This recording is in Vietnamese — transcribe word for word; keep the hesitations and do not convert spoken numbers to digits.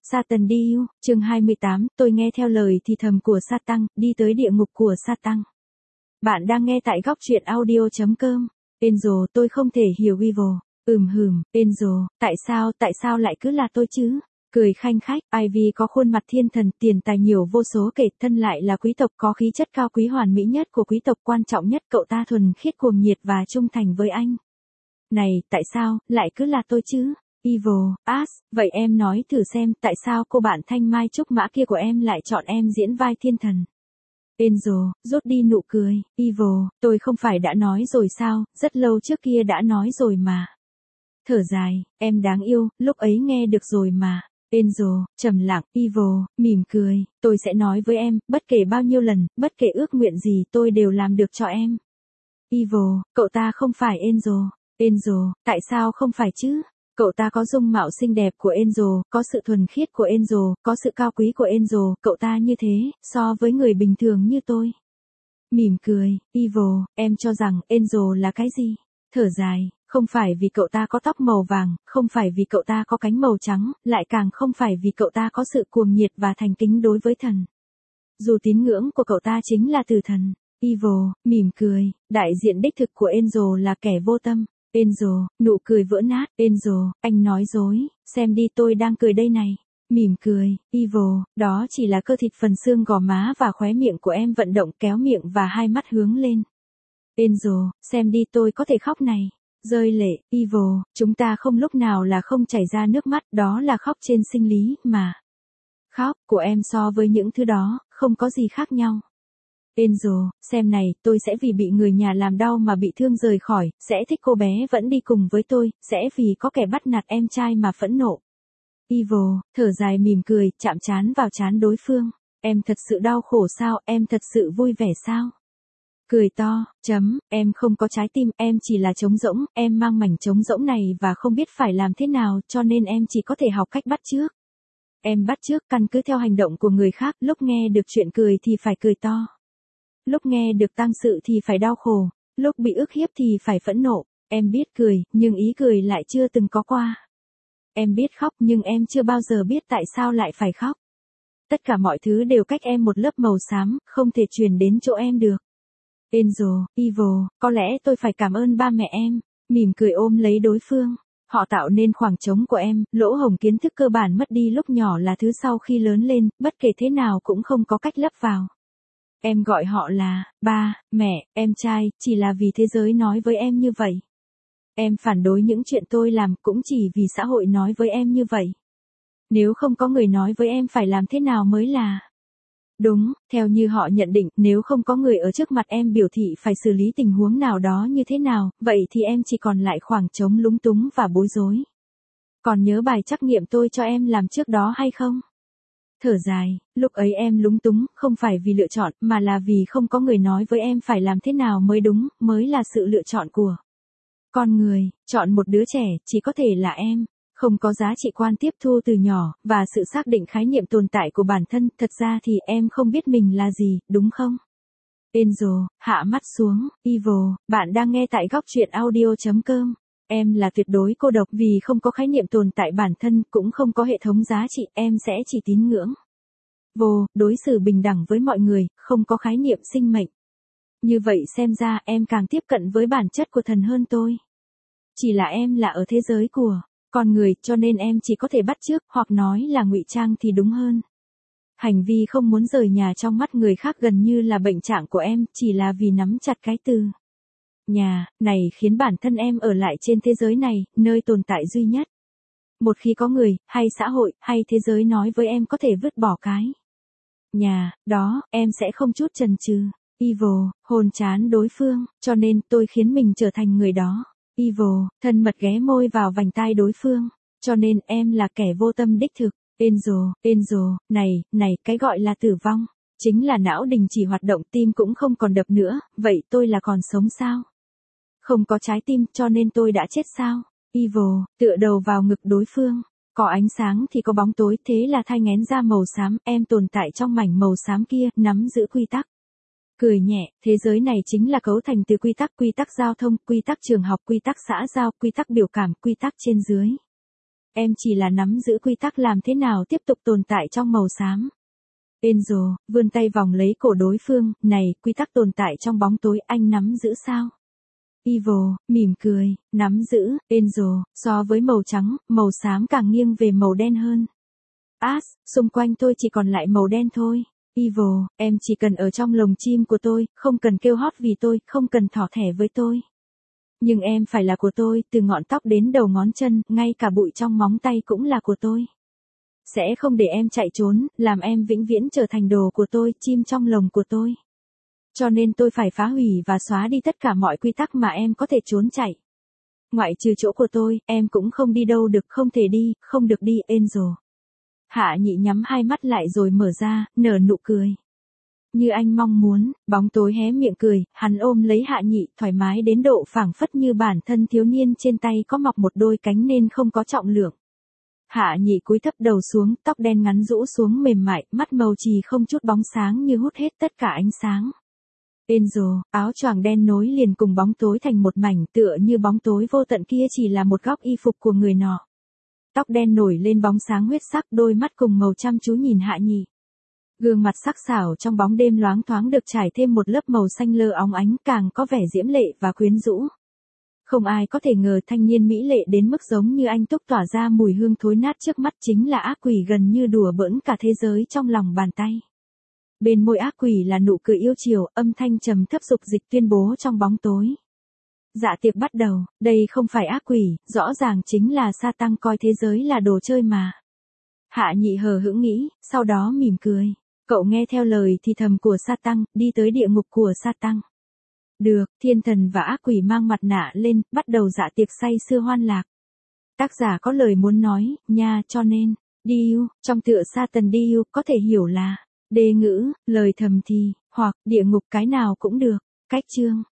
Satan Deal, chương hai mươi tám, tôi nghe theo lời thì thầm của Satan, đi tới địa ngục của Satan. Bạn đang nghe tại góc truyện audio chấm com. Angel, tôi không thể hiểu Evil. Ừm hừm, Angel, tại sao, tại sao lại cứ là tôi chứ? Cười khanh khách, Ivy có khuôn mặt thiên thần, tiền tài nhiều vô số kể, thân lại là quý tộc có khí chất cao quý hoàn mỹ nhất của quý tộc, quan trọng nhất cậu ta thuần khiết cuồng nhiệt và trung thành với anh. Này, tại sao, lại cứ là tôi chứ? Evil, As, vậy em nói thử xem tại sao cô bạn thanh mai trúc mã kia của em lại chọn em diễn vai thiên thần. Angel, rút đi nụ cười, Evil, tôi không phải đã nói rồi sao, rất lâu trước kia đã nói rồi mà. Thở dài, em đáng yêu, lúc ấy nghe được rồi mà. Angel, trầm lặng, Evil, mỉm cười, tôi sẽ nói với em, bất kể bao nhiêu lần, bất kể ước nguyện gì tôi đều làm được cho em. Evil, cậu ta không phải Angel. Angel, tại sao không phải chứ? Cậu ta có dung mạo xinh đẹp của Angel, có sự thuần khiết của Angel, có sự cao quý của Angel, cậu ta như thế, so với người bình thường như tôi. Mỉm cười, Evil, em cho rằng Angel là cái gì? Thở dài, không phải vì cậu ta có tóc màu vàng, không phải vì cậu ta có cánh màu trắng, lại càng không phải vì cậu ta có sự cuồng nhiệt và thành kính đối với thần. Dù tín ngưỡng của cậu ta chính là từ thần. Evil, mỉm cười, đại diện đích thực của Angel là kẻ vô tâm. Angel, nụ cười vỡ nát, Angel, anh nói dối, xem đi tôi đang cười đây này. Mỉm cười, Evil, đó chỉ là cơ thịt phần xương gò má và khóe miệng của em vận động kéo miệng và hai mắt hướng lên. Angel, xem đi tôi có thể khóc này. Rơi lệ, Evil, chúng ta không lúc nào là không chảy ra nước mắt, đó là khóc trên sinh lý, mà. Khóc của em so với những thứ đó, không có gì khác nhau. Angel, xem này, tôi sẽ vì bị người nhà làm đau mà bị thương rời khỏi, sẽ thích cô bé vẫn đi cùng với tôi, sẽ vì có kẻ bắt nạt em trai mà phẫn nộ. Evil, thở dài mỉm cười, chạm trán vào trán đối phương. Em thật sự đau khổ sao, em thật sự vui vẻ sao? Cười to, chấm, em không có trái tim, em chỉ là trống rỗng, em mang mảnh trống rỗng này và không biết phải làm thế nào, cho nên em chỉ có thể học cách bắt chước. Em bắt chước căn cứ theo hành động của người khác, lúc nghe được chuyện cười thì phải cười to. Lúc nghe được tang sự thì phải đau khổ, lúc bị ức hiếp thì phải phẫn nộ. Em biết cười, nhưng ý cười lại chưa từng có qua. Em biết khóc nhưng em chưa bao giờ biết tại sao lại phải khóc. Tất cả mọi thứ đều cách em một lớp màu xám, không thể truyền đến chỗ em được. Angel, Evil, có lẽ tôi phải cảm ơn ba mẹ em. Mỉm cười ôm lấy đối phương. Họ tạo nên khoảng trống của em, lỗ hổng kiến thức cơ bản mất đi lúc nhỏ là thứ sau khi lớn lên, bất kể thế nào cũng không có cách lấp vào. Em gọi họ là, ba, mẹ, em trai, chỉ là vì thế giới nói với em như vậy. Em phản đối những chuyện tôi làm cũng chỉ vì xã hội nói với em như vậy. Nếu không có người nói với em phải làm thế nào mới là đúng, theo như họ nhận định, nếu không có người ở trước mặt em biểu thị phải xử lý tình huống nào đó như thế nào, vậy thì em chỉ còn lại khoảng trống lúng túng và bối rối. Còn nhớ bài trắc nghiệm tôi cho em làm trước đó hay không? Thở dài, lúc ấy em lúng túng, không phải vì lựa chọn, mà là vì không có người nói với em phải làm thế nào mới đúng, mới là sự lựa chọn của con người. Chọn một đứa trẻ, chỉ có thể là em. Không có giá trị quan tiếp thu từ nhỏ, và sự xác định khái niệm tồn tại của bản thân, thật ra thì em không biết mình là gì, đúng không? Angel, hạ mắt xuống, Evil, bạn đang nghe tại góc truyện audio chấm com. Em là tuyệt đối cô độc vì không có khái niệm tồn tại bản thân, cũng không có hệ thống giá trị, em sẽ chỉ tín ngưỡng. Vô, đối xử bình đẳng với mọi người, không có khái niệm sinh mệnh. Như vậy xem ra em càng tiếp cận với bản chất của thần hơn tôi. Chỉ là em là ở thế giới của con người, cho nên em chỉ có thể bắt chước, hoặc nói là ngụy trang thì đúng hơn. Hành vi không muốn rời nhà trong mắt người khác gần như là bệnh trạng của em, chỉ là vì nắm chặt cái từ nhà này khiến bản thân em ở lại trên thế giới này, nơi tồn tại duy nhất. Một khi có người, hay xã hội, hay thế giới nói với em có thể vứt bỏ cái nhà đó, em sẽ không chút chần chừ. Evil, hôn chán đối phương, cho nên tôi khiến mình trở thành người đó. Evil, thân mật ghé môi vào vành tai đối phương, cho nên em là kẻ vô tâm đích thực. Angel, Angel, này, này, cái gọi là tử vong, chính là não đình chỉ hoạt động, tim cũng không còn đập nữa, vậy tôi là còn sống sao? Không có trái tim, cho nên tôi đã chết sao? Evil, tựa đầu vào ngực đối phương, có ánh sáng thì có bóng tối, thế là thai nghén ra màu xám, em tồn tại trong mảnh màu xám kia, nắm giữ quy tắc. Cười nhẹ, thế giới này chính là cấu thành từ quy tắc, quy tắc giao thông, quy tắc trường học, quy tắc xã giao, quy tắc biểu cảm, quy tắc trên dưới. em chỉ là nắm giữ quy tắc làm thế nào tiếp tục tồn tại trong màu xám. Angel, vươn tay vòng lấy cổ đối phương, này, quy tắc tồn tại trong bóng tối anh nắm giữ sao? Evil, mỉm cười, nắm giữ, Angel, so với màu trắng, màu xám càng nghiêng về màu đen hơn. Ash, xung quanh tôi chỉ còn lại màu đen thôi. Evil, em chỉ cần ở trong lồng chim của tôi, không cần kêu hót vì tôi, không cần thỏ thẻ với tôi. Nhưng em phải là của tôi, từ ngọn tóc đến đầu ngón chân, ngay cả bụi trong móng tay cũng là của tôi. Sẽ không để em chạy trốn, làm em vĩnh viễn trở thành đồ của tôi, chim trong lồng của tôi. Cho nên tôi phải phá hủy và xóa đi tất cả mọi quy tắc mà em có thể trốn chạy. Ngoại trừ chỗ của tôi, em cũng không đi đâu được, không thể đi, không được đi, Angel. Hạ Nhị nhắm hai mắt lại rồi mở ra, nở nụ cười. Như anh mong muốn, bóng tối hé miệng cười, hắn ôm lấy Hạ Nhị, thoải mái đến độ phảng phất như bản thân thiếu niên trên tay có mọc một đôi cánh nên không có trọng lượng. Hạ Nhị cúi thấp đầu xuống, tóc đen ngắn rũ xuống mềm mại, mắt màu chì không chút bóng sáng như hút hết tất cả ánh sáng. Angel, áo choàng đen nối liền cùng bóng tối thành một mảnh, tựa như bóng tối vô tận kia chỉ là một góc y phục của người nọ. Tóc đen nổi lên bóng sáng huyết sắc, đôi mắt cùng màu chăm chú nhìn Hạ Nhị. Gương mặt sắc sảo trong bóng đêm loáng thoáng được trải thêm một lớp màu xanh lơ óng ánh, càng có vẻ diễm lệ và quyến rũ. Không ai có thể ngờ thanh niên mỹ lệ đến mức giống như anh Túc tỏa ra mùi hương thối nát trước mắt chính là ác quỷ gần như đùa bỡn cả thế giới trong lòng bàn tay. Bên môi ác quỷ là nụ cười yêu chiều, âm thanh trầm thấp dục dịch tuyên bố trong bóng tối. Dạ tiệc bắt đầu, đây không phải ác quỷ, rõ ràng chính là Satan coi thế giới là đồ chơi mà. Hạ Nhị hờ hững nghĩ, sau đó mỉm cười. Cậu nghe theo lời thì thầm của Satan, đi tới địa ngục của Satan. Được, thiên thần và ác quỷ mang mặt nạ lên, bắt đầu dạ tiệc say sưa hoan lạc. Tác giả có lời muốn nói, nha, cho nên, Diu, trong tựa Satan Diu, có thể hiểu là, đề ngữ, lời thầm thì, hoặc, địa ngục cái nào cũng được, cách chương.